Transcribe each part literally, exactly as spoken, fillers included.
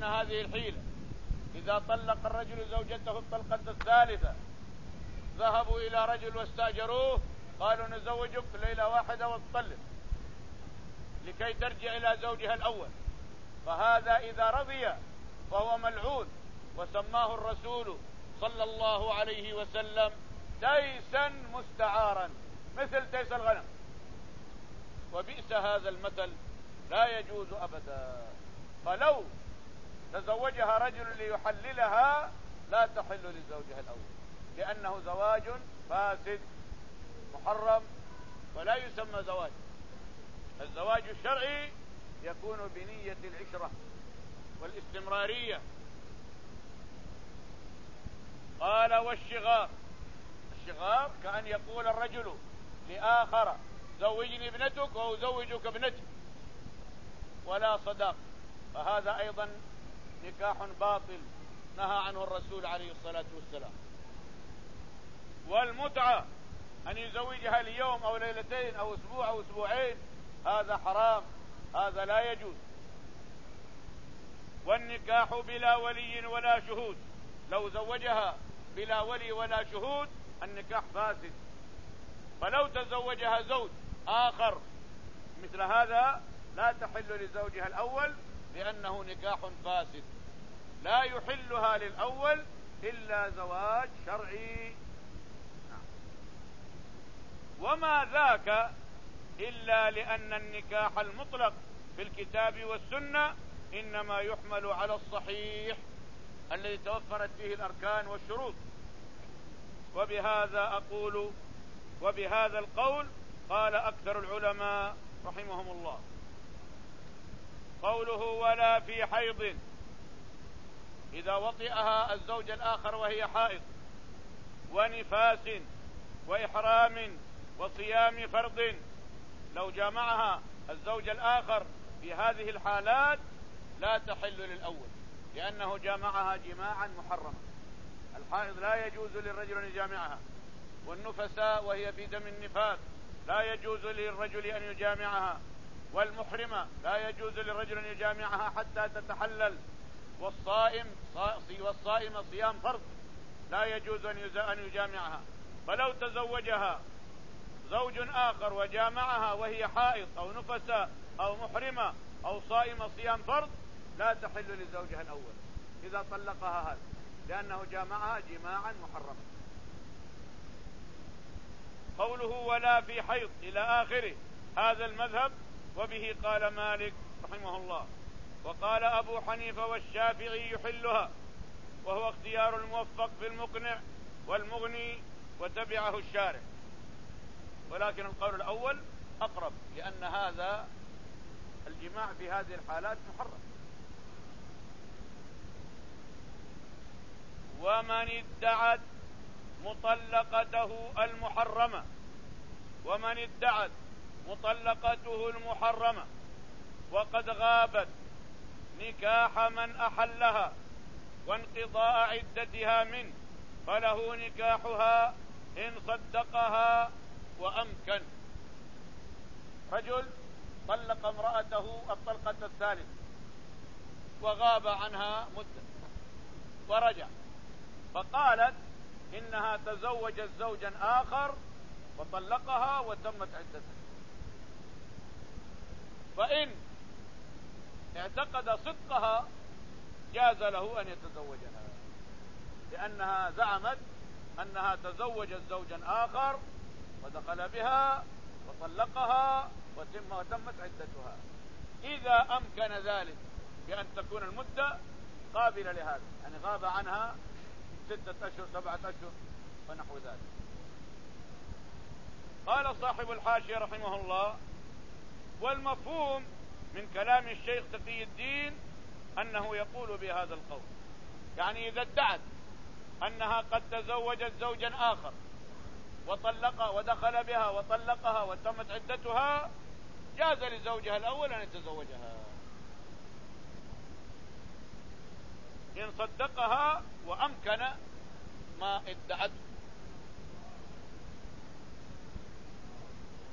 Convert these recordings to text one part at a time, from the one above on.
أن هذه الحيلة إذا طلق الرجل زوجته الطلقة الثالثة ذهبوا إلى رجل واستأجروه قالوا نزوجك ليلة واحدة وتطلق لكي ترجع إلى زوجها الأول، فهذا إذا رضي فهو ملعون، وسماه الرسول صلى الله عليه وسلم تيسا مستعارا مثل تيس الغنم، وبئس هذا المثل لا يجوز أبدا. فلو تزوجها رجل ليحللها لا تحل لزوجها الأول، لأنه زواج فاسد محرم ولا يسمى زواج. الزواج الشرعي يكون بنية العشرة والاستمرارية. قال والشغار، الشغار كأن يقول الرجل لآخر زوجني ابنتك وأزوجك ابنتي ولا صداق، فهذا أيضا نكاح باطل نهى عنه الرسول عليه الصلاة والسلام. والمتعة أن يزوجها ليوم أو ليلتين أو أسبوع أو أسبوعين هذا حرام، هذا لا يجوز. والنكاح بلا ولي ولا شهود، لو زوجها بلا ولي ولا شهود النكاح فاسد. فلو تزوجها زوج آخر مثل هذا لا تحل لزوجها الأول لأنه نكاح فاسد، لا يحلها للأول إلا زواج شرعي. وما ذاك إلا لأن النكاح المطلق في الكتاب والسنة إنما يحمل على الصحيح الذي توفرت فيه الأركان والشروط. وبهذا أقول وبهذا القول قال أكثر العلماء رحمهم الله. قوله ولا في حيض، إذا وطئها الزوج الآخر وهي حائض ونفاس وإحرام وصيام فرض، لو جامعها الزوج الآخر في هذه الحالات لا تحل للأول لأنه جامعها جماعا محرما. الحائض لا يجوز للرجل أن يجامعها، والنفساء وهي في دم النفاس لا يجوز للرجل أن يجامعها، والمحرمة لا يجوز للرجل أن يجامعها حتى تتحلل، والصائم والصائم صيام فرض لا يجوز أن يجامعها. فلو تزوجها زوج آخر وجامعها وهي حائض أو نفساء أو محرمة أو صائمة صيام فرض لا تحل لزوجها الأول إذا طلقها هذا، لأنه جامعها جماعا محرما. قوله ولا في حيض إلى آخره، هذا المذهب وبه قال مالك رحمه الله، وقال أبو حنيفة والشافعي يحلها، وهو اختيار الموفق في المقنع والمغني وتبعه الشارع، ولكن القول الأول أقرب لأن هذا الجماع في هذه الحالات محرم. ومن ادعت مطلقته المحرمة ومن ادعت مطلقته المحرمة وقد غابت نكاح من أحلها وانقضاء عدتها منه فله نكاحها إن صدقها وأمكن. رجل طلق امرأته الطلقة الثالثة وغاب عنها مدة ورجع، فقالت إنها تزوجت زوجا آخر وطلقها وتمت عدتها، فإن اعتقد صدقها جاز له أن يتزوجها، لأنها زعمت أنها تزوجت زوجا آخر ودخل بها وطلقها وتمت عدتها. إذا أمكن ذلك بأن تكون المدة قابلة لهذا، يعني غاب عنها ستة أشهر سبعة أشهر ونحو ذلك. قال صاحب الحاشية رحمه الله: والمفهوم من كلام الشيخ تقي الدين أنه يقول بهذا القول، يعني إذا ادعت أنها قد تزوجت زوجا آخر وطلقها ودخل بها وطلقها وتمت عدتها جاز لزوجها الأول أن يتزوجها إن صدقها وأمكن ما ادعته.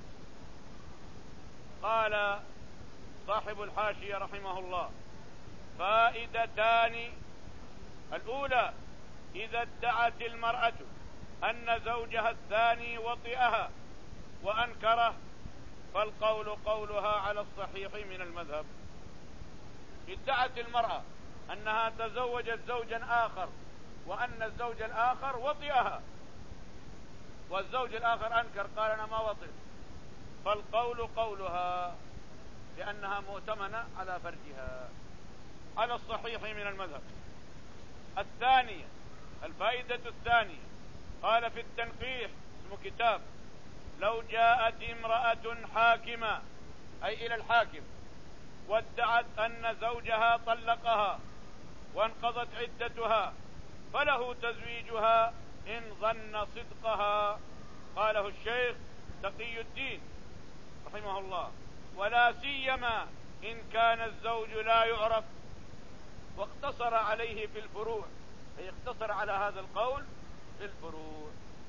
قال صاحب الحاشية رحمه الله: فائدتان: الأولى: إذا ادعت المرأة أن زوجها الثاني وطئها وأنكره فالقول قولها على الصحيح من المذهب. ادعت المرأة أنها تزوجت زوجا آخر وأن الزوج الآخر وطئها، والزوج الآخر أنكر قال أنا ما وطئت، فالقول قولها لأنها مؤتمنة على فرجها على الصحيح من المذهب. الثانية، الفائدة الثانية، قال في التنقيح، اسمه كتاب: لو جاءت امرأة حاكمة، أي إلى الحاكم، وادعت أن زوجها طلقها وانقضت عدتها فله تزويجها إن ظن صدقها. قاله الشيخ تقي الدين رحمه الله: ولا سيما إن كان الزوج لا يعرف. واقتصر عليه في الفروع، أي اقتصر على هذا القول في الفروع.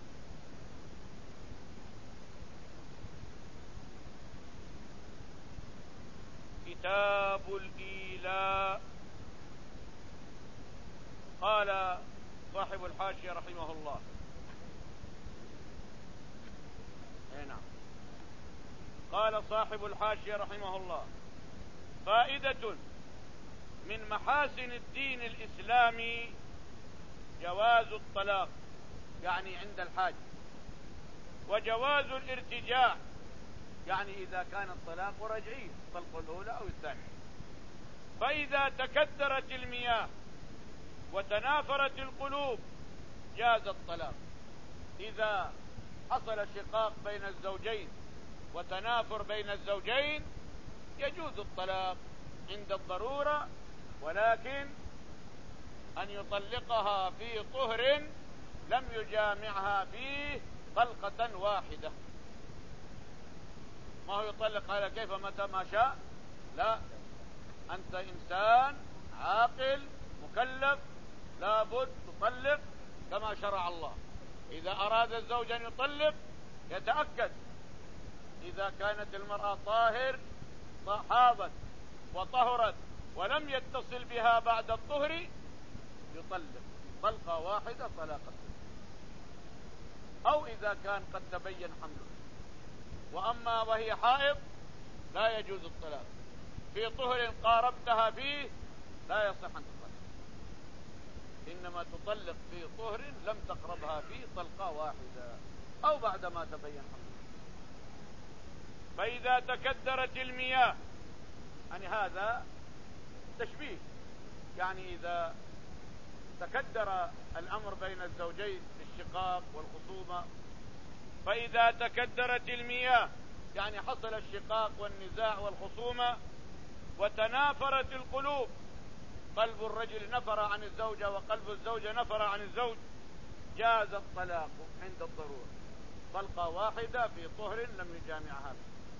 كتاب الإيلاء. قال صاحب الحاشية رحمه الله: نعم قال صاحب الحاشية رحمه الله: فائدة من محاسن الدين الإسلامي جواز الطلاق، يعني عند الحاجة، وجواز الارتجاع، يعني إذا كان الطلاق رجعي، الطلقة الأولى أو الثانية. فإذا تكدرت المياه وتنافرت القلوب جاز الطلاق. إذا حصل شقاق بين الزوجين وتنافر بين الزوجين يجوز الطلاق عند الضرورة، ولكن أن يطلقها في طهر لم يجامعها فيه طلقة واحدة. ما هو يطلق على كيف متى ما شاء، لا، أنت إنسان عاقل مكلف لابد تطلق كما شرع الله. إذا أراد الزوج أن يطلق يتأكد إذا كانت المرأة طاهر حاضت وطهرت ولم يتصل بها بعد الطهر يطلق طلقة واحدة طلاقة، أو إذا كان قد تبين حمله. وأما وهي حائض لا يجوز الطلاق. في طهر قاربتها فيه لا يصح أن تطلق، إنما تطلق في طهر لم تقربها فيه طلقة واحدة أو بعد ما تبين حمله. فإذا تكدرت المياه، يعني هذا تشبيه، يعني إذا تكدر الأمر بين الزوجين بالشقاق والخصومة، فإذا تكدرت المياه يعني حصل الشقاق والنزاع والخصومة وتنافرت القلوب، قلب الرجل نفر عن الزوجة وقلب الزوجة نفر عن الزوج، جاز الطلاق عند الضرورة، طلقة واحدة في طهر لم يجامعها.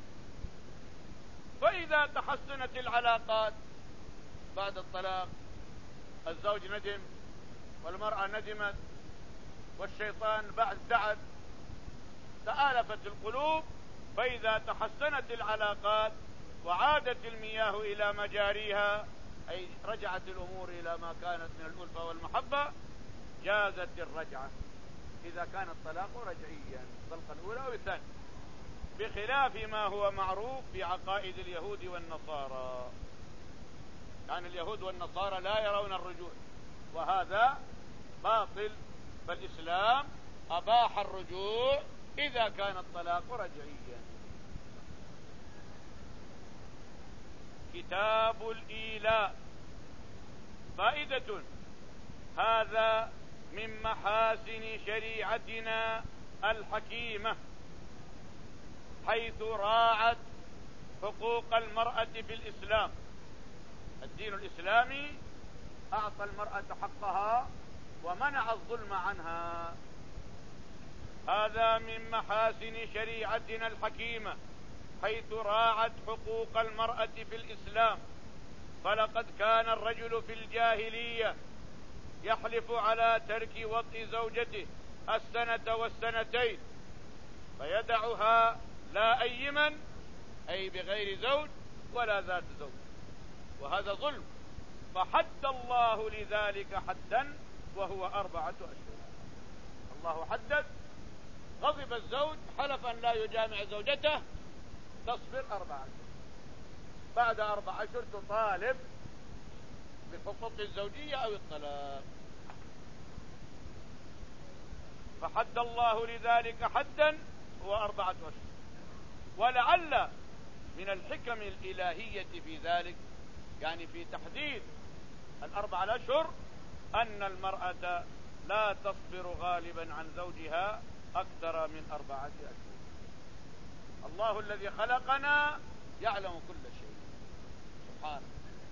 فإذا تحسنت العلاقات بعد الطلاق، الزوج ندم والمرأة ندمت والشيطان بعد بعد تآلفت القلوب، فإذا تحسنت العلاقات وعادت المياه إلى مجاريها، أي رجعت الأمور إلى ما كانت من الألفة والمحبة، جازت الرجعة إذا كان الطلاق رجعيا، الطلقة الأولى أو الثانية، بخلاف ما هو معروف في عقائد اليهود والنصارى. يعني اليهود والنصارى لا يرون الرجوع، وهذا باطل، فالإسلام أباح الرجوع إذا كان الطلاق رجعيا. كتاب الإيلاء. فائدة: هذا من محاسن شريعتنا الحكيمة، حيث راعت حقوق المرأة في الإسلام. الدين الإسلامي أعطى المرأة حقها ومنع الظلم عنها. هذا من محاسن شريعتنا الحكيمة، حيث راعت حقوق المرأة في الإسلام. فلقد كان الرجل في الجاهلية يحلف على ترك وطء زوجته السنة والسنتين فيدعها لا أيمن، أي بغير زوج ولا ذات زوج، وهذا ظلم فحد الله لذلك حدا وهو أربعة أشهر. الله حدد، غضب الزوج حلف أن لا يجامع زوجته، تصبر أربعة أشهر. بعد أربعة أشهر تطالب بالحقوق الزوجية أو الطلاق. فحد الله لذلك حدا هو أربعة أشهر. ولعل من الحكم الإلهية في ذلك، يعني في تحديد الأربعة الأشهر، أن المرأة لا تصبر غالبا عن زوجها أكثر من أربعة أشهر. الله الذي خلقنا يعلم كل شيء سبحانه.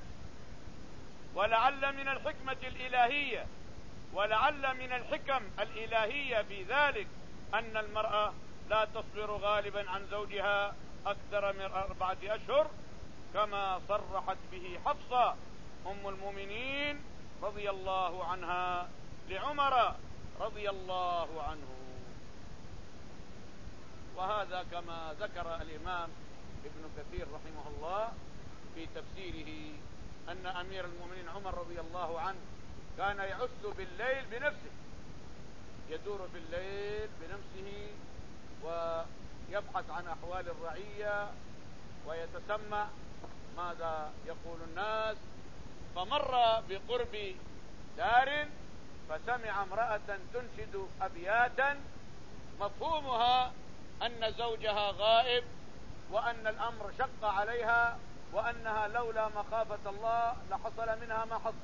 ولعل من الحكمة الإلهية ولعل من الحكم الإلهية في ذلك أن المرأة لا تصبر غالبا عن زوجها أكثر من أربعة أشهر، كما صرحت به حفصة أم المؤمنين رضي الله عنها لعمر رضي الله عنه. وهذا كما ذكر الإمام ابن كثير رحمه الله في تفسيره أن أمير المؤمنين عمر رضي الله عنه كان يعس بالليل بنفسه، يدور في الليل بنفسه ويبحث عن أحوال الرعية ويتسمع ماذا يقول الناس. فمر بقرب دار فسمع امرأة تنشد أبياتا مفهومها أن زوجها غائب، وأن الأمر شق عليها، وأنها لولا مخافة الله لحصل منها ما حصل.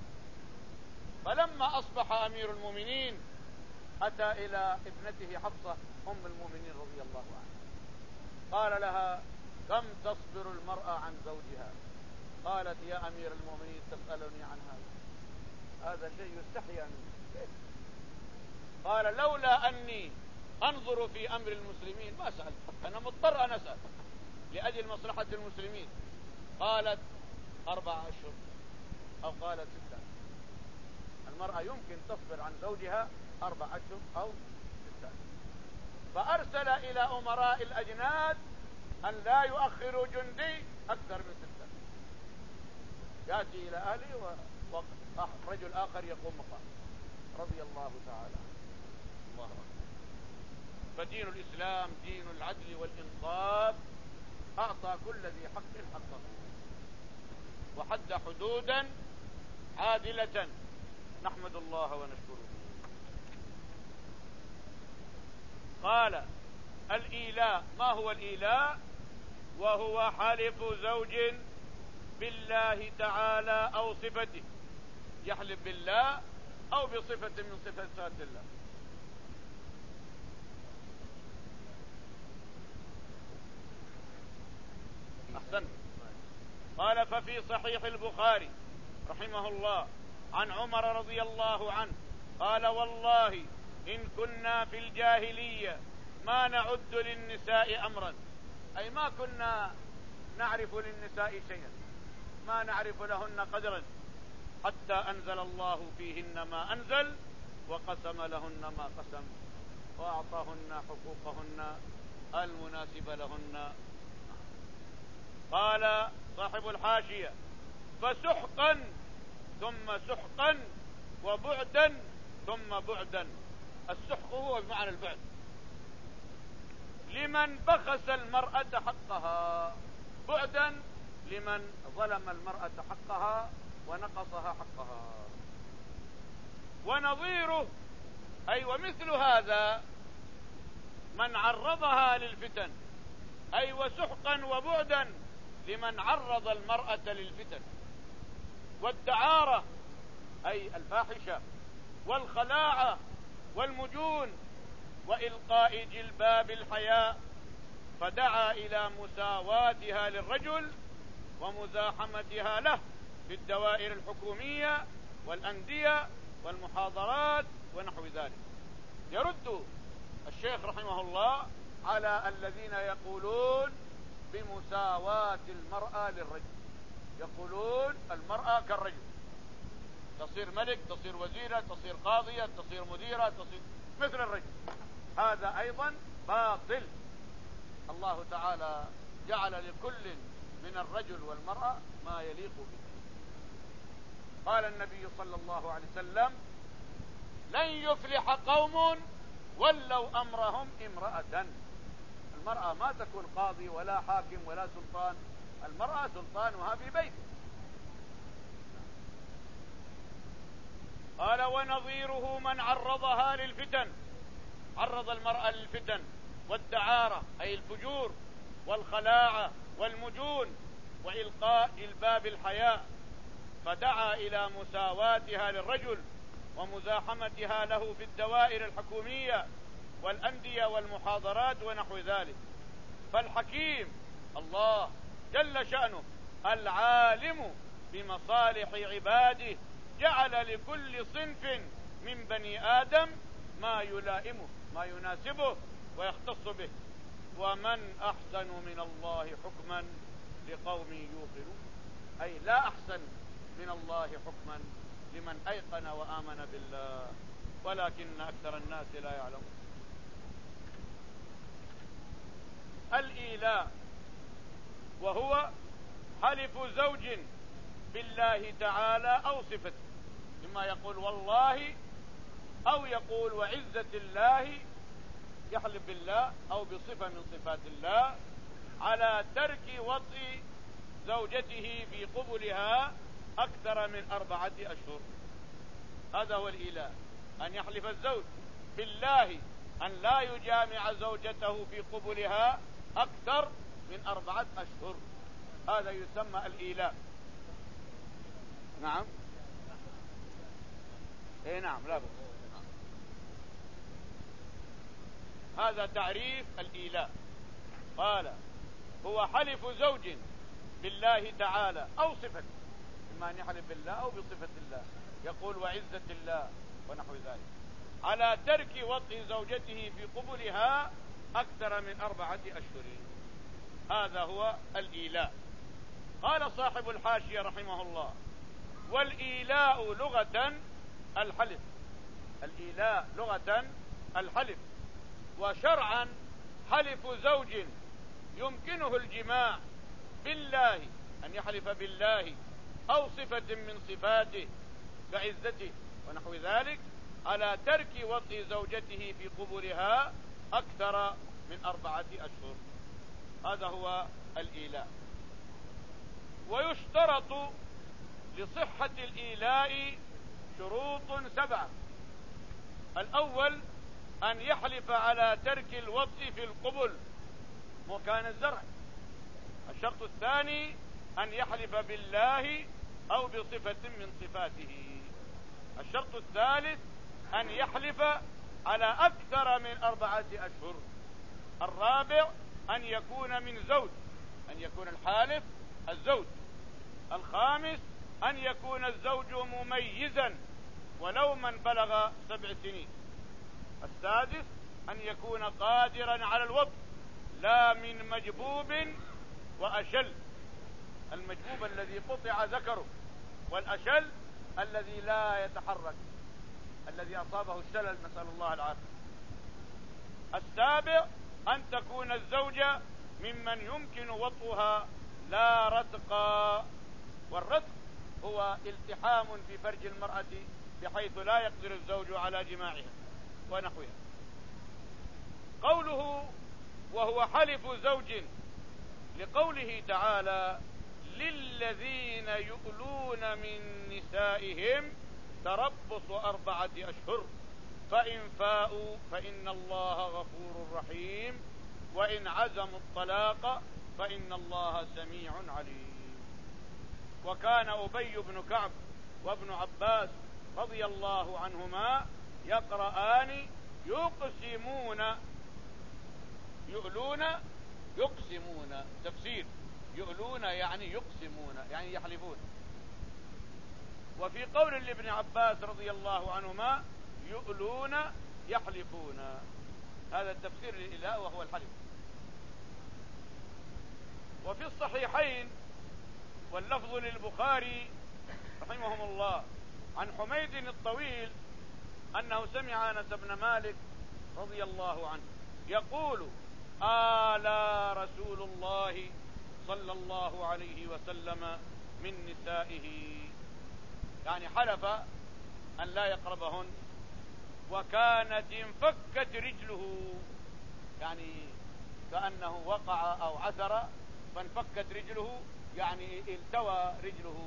فلما أصبح أمير المؤمنين أتى إلى ابنته حفصة أم المؤمنين رضي الله عنها، قال لها: كم تصبر المرأة عن زوجها؟ قالت: يا أمير المؤمنين تسألني عن هذا؟ هذا شيء يستحيا منه. قال: لولا أني أنظر في أمر المسلمين ما سألت، أنا مضطر أن أسأل لأجل مصلحة المسلمين. قالت: أربع أشهر، أو قالت ستة. المرأة يمكن تصبر عن زوجها أربع أشهر أو ستة. فأرسل إلى أمراء الأجناد أن لا يؤخروا جندي أكثر من ستة، يأتي إلى أهله ورجل آخر يقوم مقام رضي الله تعالى عنه. الله أكبر. فدين الإسلام دين العدل والإنصاف، أعطى كل ذي حق حقه وحد حدودا عادلة، نحمد الله ونشكره. قال: الإيلاء. ما هو الإيلاء؟ وهو حلف زوج بالله تعالى أو صفته، يحلف بالله أو بصفة من صفات الله. أحسن. قال: ففي صحيح البخاري رحمه الله عن عمر رضي الله عنه قال: والله إن كنا في الجاهلية ما نعد للنساء أمرا، أي ما كنا نعرف للنساء شيئا، ما نعرف لهن قدرا، حتى أنزل الله فيهن ما أنزل وقسم لهن ما قسم وأعطاهن حقوقهن المناسبة لهن. قال صاحب الحاشية: فسحقا ثم سحقا وبعدا ثم بعدا. السحق هو بمعنى البعد، لمن بخس المرأة حقها، بعدا لمن ظلم المرأة حقها ونقصها حقها. ونظيره أي ومثل هذا من عرضها للفتن، أي وسحقا وبعدا لمن عرض المرأة للفتن والدعارة، أي الفاحشة والخلاعة والمجون وإلقاء جلباب الحياء، فدعا إلى مساواتها للرجل ومزاحمتها له في الدوائر الحكومية والأندية والمحاضرات ونحو ذلك. يرد الشيخ رحمه الله على الذين يقولون بمساواة المرأة للرجل، يقولون المرأة كالرجل، تصير ملك، تصير وزيرة، تصير قاضية، تصير مديرة، تصير مثل الرجل. هذا أيضا باطل. الله تعالى جعل لكل من الرجل والمرأة ما يليق به. قال النبي صلى الله عليه وسلم: لن يفلح قوم ولوا أمرهم امرأة. المرأة ما تكون قاضي ولا حاكم ولا سلطان، المرأة سلطانها في بيته. قال: ونظيره من عرضها للفتن، عرض المرأة للفتن والدعارة أي الفجور والخلاعة والمجون وإلقاء جلباب الحياء، فدعا إلى مساواتها للرجل ومزاحمتها له في الدوائر الحكومية والأندية والمحاضرات ونحو ذلك. فالحكيم الله جل شأنه العالم بمصالح عباده جعل لكل صنف من بني آدم ما يلائمه، ما يناسبه ويختص به. ومن أحسن من الله حكما لقوم يوقنون، أي لا أحسن من الله حكما لمن أيقن وآمن بالله، ولكن أكثر الناس لا يعلمون. الإيلاء وهو حلف زوج بالله تعالى أو صفته، إما يقول والله أو يقول وعزة الله، يحلف بالله أو بصفة من صفات الله على ترك وطء زوجته في قبلها أكثر من أربعة أشهر. هذا هو الإيلاء، أن يحلف الزوج بالله أن لا يجامع زوجته في قبلها أكثر من أربعة أشهر، هذا يسمى الإيلاء. نعم، اي نعم، لا بأس. هذا تعريف الإيلاء. قال: هو حلف زوج بالله تعالى أو صفته، إما أن يحلف بالله أو بصفة الله، يقول وعزة الله ونحو ذلك، على ترك وطء زوجته في قبلها أكثر من أربعة أشهر. هذا هو الإيلاء. قال صاحب الحاشية رحمه الله: والإيلاء لغة الحلف، الإيلاء لغة الحلف، وشرعا حلف زوج يمكنه الجماع بالله، أن يحلف بالله أو صفة من صفاته كعزته ونحو ذلك على ترك وطء زوجته في قبورها أكثر من أربعة أشهر. هذا هو الإيلاء. ويشترط لصحة الإيلاء شروط سبعة. الأول أن يحلف على ترك الوطء في القبل مكان الزرع. الشرط الثاني أن يحلف بالله أو بصفة من صفاته. الشرط الثالث أن يحلف على أكثر من أربعة أشهر. الرابع أن يكون من زوج، أن يكون الحالف الزوج. الخامس أن يكون الزوج مميزا ولو من بلغ سبع سنين. السادس أن يكون قادرا على الوطء لا من مجبوب وأشل، المجبوب الذي قطع ذكره، والأشل الذي لا يتحرك، الذي أصابه الشلل، نسأل الله العافية. السابع أن تكون الزوجة ممن يمكن وطئها لا رتقا، والرتق هو التحام في فرج المرأة بحيث لا يقدر الزوج على جماعها ونحوها. قوله وهو حلف زوج لقوله تعالى: للذين يؤلون من نسائهم تربص أربعة أشهر فإن فاءوا فإن الله غفور رحيم وإن عزموا الطلاق فإن الله سميع عليم. وكان أبي بن كعب وابن عباس رضي الله عنهما يقرآن يقسمون، يؤلون يقسمون، تفسير يؤلون يعني يقسمون يعني يحلفون. وفي قول لابن عباس رضي الله عنهما يؤلون يحلفون، هذا التفسير للإله وهو الحلف. وفي الصحيحين واللفظ للبخاري رحمهم الله عن حميد الطويل أنه سمع أنس بن مالك رضي الله عنه يقول: آلى رسول الله صلى الله عليه وسلم من نسائه. يعني حلف أن لا يقربهن، وكانت انفكت رجله، يعني كأنه وقع أو عثر فانفكت رجله، يعني التوى رجله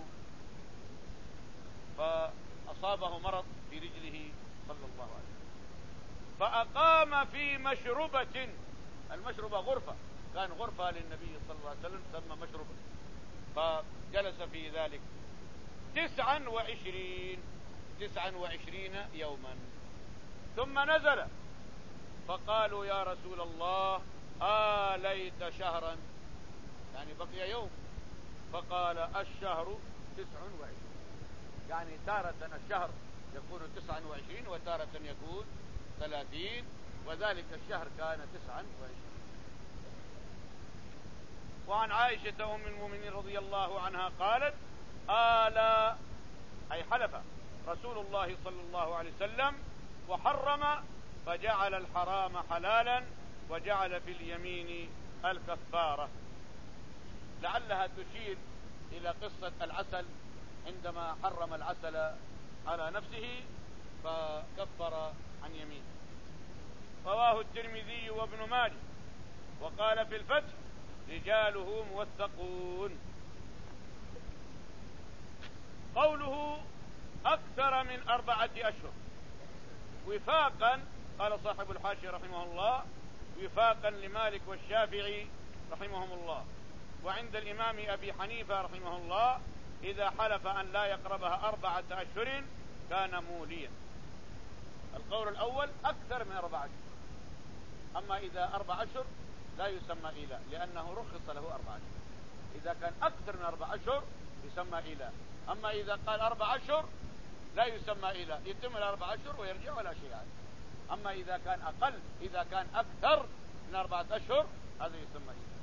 فأصابه مرض في رجله صلى الله عليه وسلم. فأقام في مشربة، المشربة غرفة، كان غرفة للنبي صلى الله عليه وسلم تسمى مشربة، فجلس في ذلك تسعا وعشرين تسعا وعشرين يوما، ثم نزل فقالوا يا رسول الله آليت شهرا، يعني بقي يوم، فقال الشهر تسع وعشرين، يعني تارة الشهر يكون تسعا وعشرين وتارة يكون ثلاثين، وذلك الشهر كان تسعا وعشرين. وعن عائشة أم المؤمنين رضي الله عنها قالت آلا، أي حلف رسول الله صلى الله عليه وسلم وحرم، فجعل الحرام حلالا وجعل في اليمين الكفارة. لعلها تشير إلى قصة العسل، عندما حرم العسل على نفسه فكفر عن يمين. رواه الترمذي وابن ماجه وقال في الفتح رجاله موثقون. قوله أكثر من أربعة أشهر وفاقا، قال صاحب الحاشية رحمه الله وفاقا لمالك والشافعي رحمهم الله، وعند الإمام أبي حنيفة رحمه الله إذا حلف أن لا يقربها أربعة أشهر كان موليا. القول الأول أكثر من أربعة أشهر، أما إذا أربع أشهر لا يسمى إيلاء لأنه رخص له أربع أشهر. إذا كان أكثر من أربع أشهر يسمى إيلاء، أما إذا قال أربع أشهر لا يسمى إيلاء، يتم الأربع أشهر ويرجع ولا شيء عنه. أما إذا كان أقل، إذا كان أكثر من أربعة أشهر هذا يسمى إيلاء.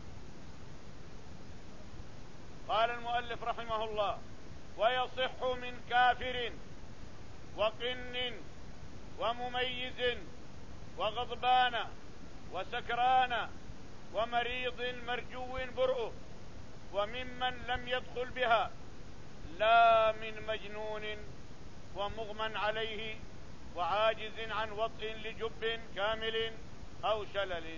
قال المؤلف رحمه الله ويصح من كافر وقن ومميز وغضبان وسكران ومريض مرجو برؤه وممن لم يدخل بها، لا من مجنون ومغمى عليه وعاجز عن وطء لجب كامل أو شلل.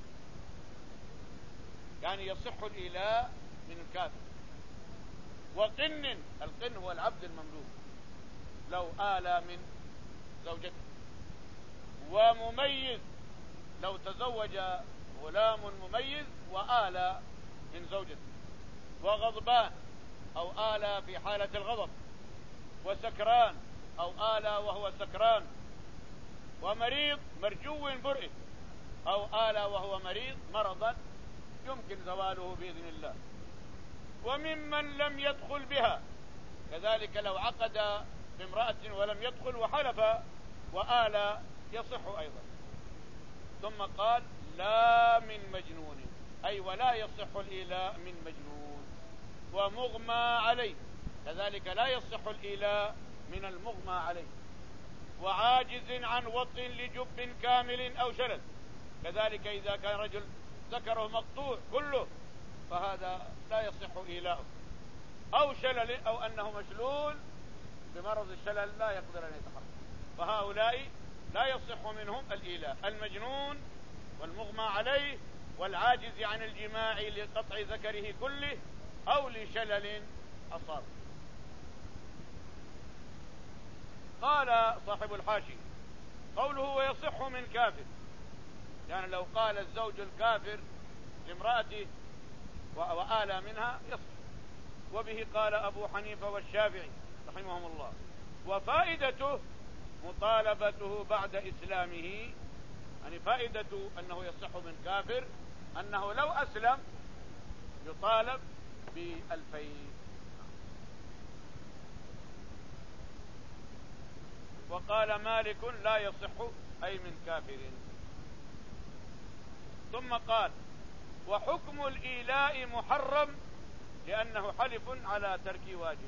يعني يصح الإيلاء من الكافر. وقن، القن هو العبد المملوك لو آلى من زوجته. ومميز لو تزوج غلام مميز وآلى من زوجته. وغضبان أو آلى في حالة الغضب. وسكران أو آلى وهو سكران. ومريض مرجو برئه أو آلى وهو مريض مرضا يمكن زواله بإذن الله. وممن لم يدخل بها، كذلك لو عقد بامرأة ولم يدخل وحلف وآلى يصح أيضا. ثم قال لا من مجنون، أي ولا يصح الإيلاء من مجنون. ومغمى عليه، كذلك لا يصح الإيلاء من المغمى عليه. وعاجز عن وطء لجب كامل أو شلل، كذلك إذا كان رجل ذكره مقطوع كله فهذا لا يصح إيلاؤه. أو شلل، أو أنه مشلول بمرض الشلل لا يقدر أن يتحرك، فهؤلاء لا يصح منهم الإيلاء. المجنون والمغمى عليه والعاجز عن الجماع لقطع ذكره كله أو لشلل أصاب. قال صاحب الحاشي قوله ويصح من كافر، يعني لو قال الزوج الكافر لامرأته وآلى منها يصح. وبه قال أبو حنيفة والشافعي رحمهم الله. وفائدته مطالبته بعد إسلامه، يعني فائدة أنه يصح من كافر أنه لو أسلم يطالب بألفين. وقال مالك لا يصح أي من كافر. ثم قال وحكم الإيلاء محرم لأنه حلف على ترك واجب.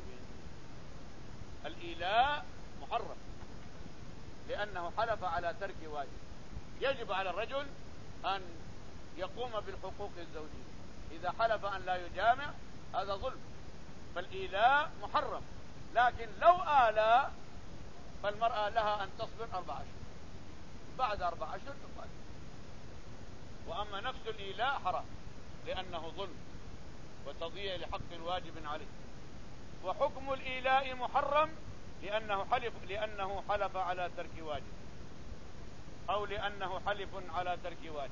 الإيلاء محرم لأنه حلف على ترك واجب. يجب على الرجل أن يقوم بالحقوق الزوجية. إذا حلف أن لا يجامع هذا ظلم، فالإيلاء محرم لكن لو آلى فالمرأة لها أن تصبر أربع أشهر، بعد أربع أشهر تطلق. وأما نفس الإيلاء حرام لأنه ظلم وتضييع لحق واجب عليه. وحكم الإيلاء محرم لأنه حلف لأنه حلف على ترك واجب، أو لأنه حلف على ترك واجب.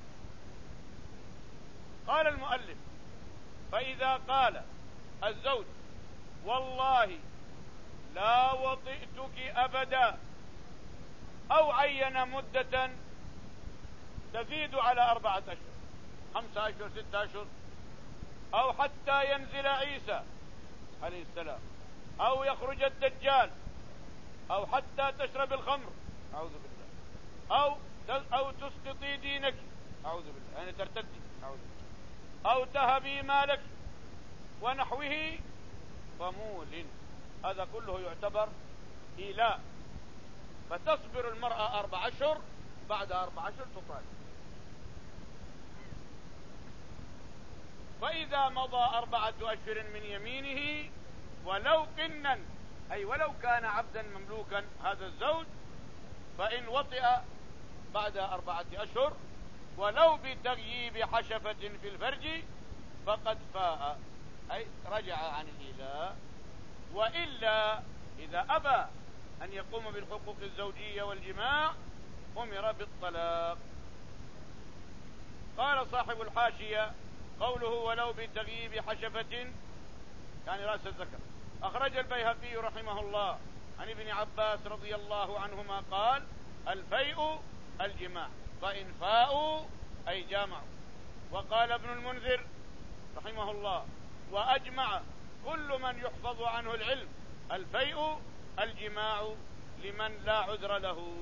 قال المؤلف: فإذا قال الزوج: والله لا وطئتك أبدا، أو عين مدة تزيد على أربعة أشهر، خمسة أشهر، ستة أشهر، أو حتى ينزل عيسى عليه السلام، أو يخرج الدجال، أو حتى تشرب الخمر، أعوذ بالله، أو أو تسقطي دينك، أعوذ بالله، يعني ترتدي، أعوذ بالله، أو تهبي مالك ونحوه، فمول. هذا كله يعتبر إيلاء. فتصبر المرأة أربع أشهر، بعد أربع أشهر تطالب. فإذا مضى أربعة أشهر من يمينه ولو قنا، أي ولو كان عبدا مملوكا هذا الزوج، فإن وطئ بعد أربعة أشهر ولو بتغييب حشفة في الفرج فقد فاء، أي رجع عن الإيلاء. وإلا إذا أبى أن يقوم بالحقوق الزوجية والجماع أمر بالطلاق. قال صاحب الحاشية: قوله ولو بتغييب حشفة يعني رأس الذكر. أخرج البيهقي رحمه الله عن ابن عباس رضي الله عنهما قال: الفيء الجماع، فإن فاءوا أي جامعوا. وقال ابن المنذر رحمه الله: وأجمع كل من يحفظ عنه العلم الفيء الجماع لمن لا عذر له.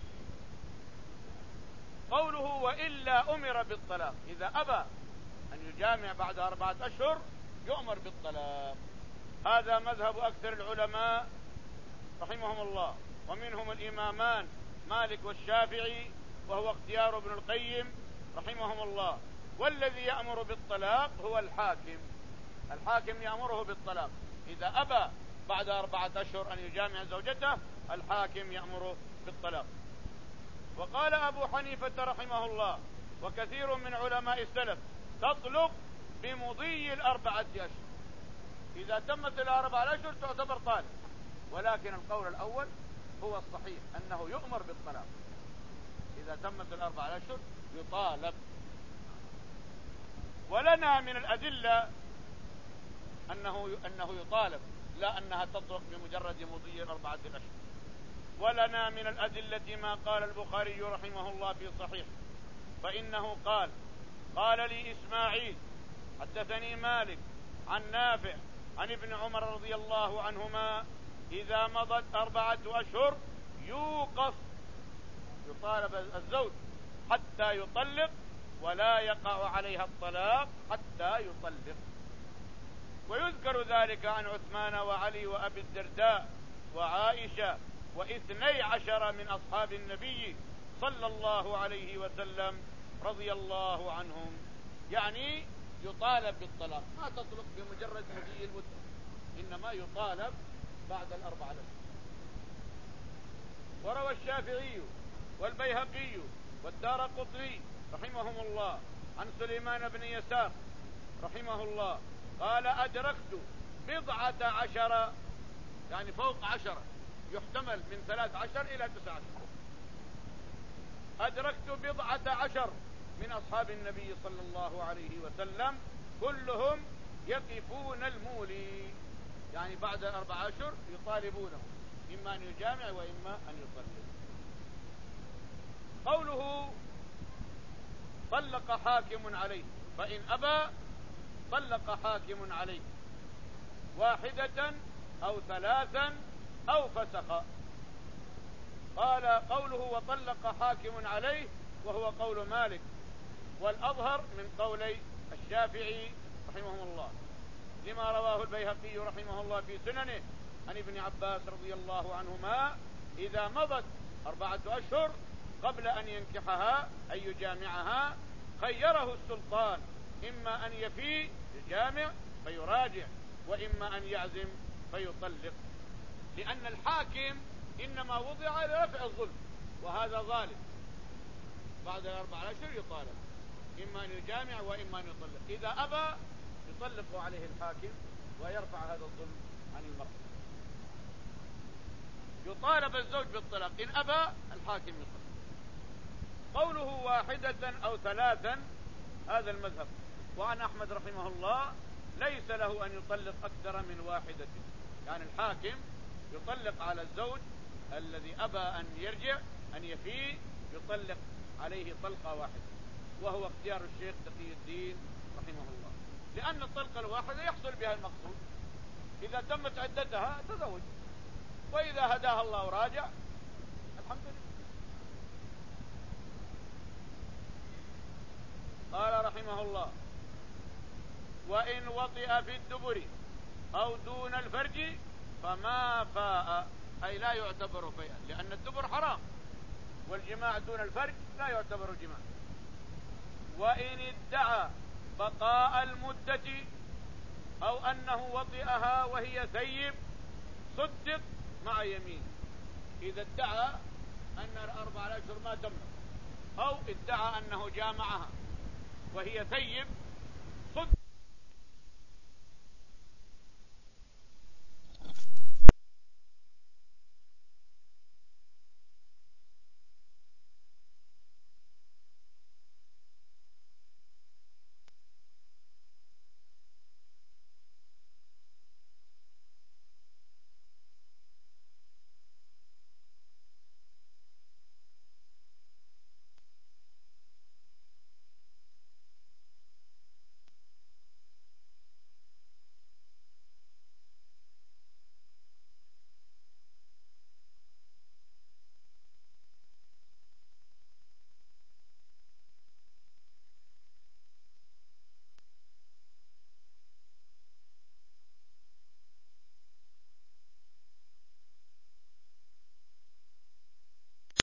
قوله وإلا أمر بالطلاق، إذا أبى أن يجامع بعد أربعة أشهر يؤمر بالطلاق. هذا مذهب أكثر العلماء رحمهم الله، ومنهم الإمامان مالك والشافعي، وهو اختيار ابن القيم رحمهم الله. والذي يأمر بالطلاق هو الحاكم، الحاكم يأمره بالطلاق. إذا أبى بعد أربعة أشهر أن يجامع زوجته الحاكم يأمره بالطلاق. وقال أبو حنيفة رحمه الله وكثير من علماء السلف: تطلق بمضي الأربعة أشهر، إذا تمت الأربعة أشهر تعتبر طالق. ولكن القول الأول هو الصحيح، أنه يؤمر بالطلاق إذا تمت الأربعة أشهر يطالب. ولنا من الأدلة أنه أنه يطالب، لا أنها تطلق بمجرد مضي الأربعة أشهر. ولنا من الأدلة ما قال البخاري رحمه الله في صحيح، فإنه قال: قال لي إسماعيل حدثني مالك عن نافع عن ابن عمر رضي الله عنهما: إذا مضت أربعة أشهر يوقف، يطالب الزوج حتى يطلق، ولا يقع عليها الطلاق حتى يطلق. ويذكر ذلك عن عثمان وعلي وأبي الدرداء وعائشة واثني عشر من أصحاب النبي صلى الله عليه وسلم رضي الله عنهم. يعني يطالب بالطلاق، ما تطلق بمجرد مضي المدة، إنما يطالب بعد الأربعة أشهر. وروى الشافعي والبيهقي والدارقطني رحمهم الله عن سليمان بن يسار رحمه الله قال: أدركت بضعة عشر، يعني فوق عشرة، يحتمل من ثلاث عشر إلى تسعة عشر. أدركت بضعة عشر من أصحاب النبي صلى الله عليه وسلم كلهم يقفون المولي، يعني بعد أربع أشهر يطالبونه إما أن يجامع وإما أن يطلق. قوله طلق حاكم عليه، فإن أبى طلق حاكم عليه واحدة أو ثلاثا أو فسخ. قال قوله وطلق حاكم عليه وهو قول مالك، والأظهر من قولي الشافعي رحمه الله، لما رواه البيهقي رحمه الله في سننه عن ابن عباس رضي الله عنهما: إذا مضت أربعة أشهر قبل أن ينكحها أي يجامعها خيره السلطان، إما أن يفي يجامع فيراجع، وإما أن يعزم فيطلق. لأن الحاكم إنما وضع لرفع الظلم، وهذا ظالم. بعد الأربع أشهر يطالب إما أن يجامع وإما أن يطلق. إذا أبى يطلق عليه الحاكم ويرفع هذا الظلم عن المرأة. يطالب الزوج بالطلاق، إن أبى الحاكم يطلق. قوله واحدة أو ثلاثا هذا المذهب. وعن أحمد رحمه الله ليس له أن يطلق أكثر من واحدة، يعني الحاكم يطلق على الزوج الذي أبى أن يرجع أن يفيه، يطلق عليه طلقة واحدة، وهو اختيار الشيخ تقي الدين رحمه الله، لأن الطلقة الواحدة يحصل بها المقصود. إذا تمت عدتها تزوج، وإذا هداها الله وراجع الحمد لله. قال رحمه الله: وإن وطئ في الدبر أو دون الفرج فما فاء، أي لا يعتبر فيئا، لأن الدبر حرام والجماع دون الفرج لا يعتبر جماع. وإن ادعى بقاء المدة أو أنه وطئها وهي ثيب صدق مع يمين. إذا ادعى أن الأربع أشهر ما تمت، أو ادعى أنه جامعها وهي ثيب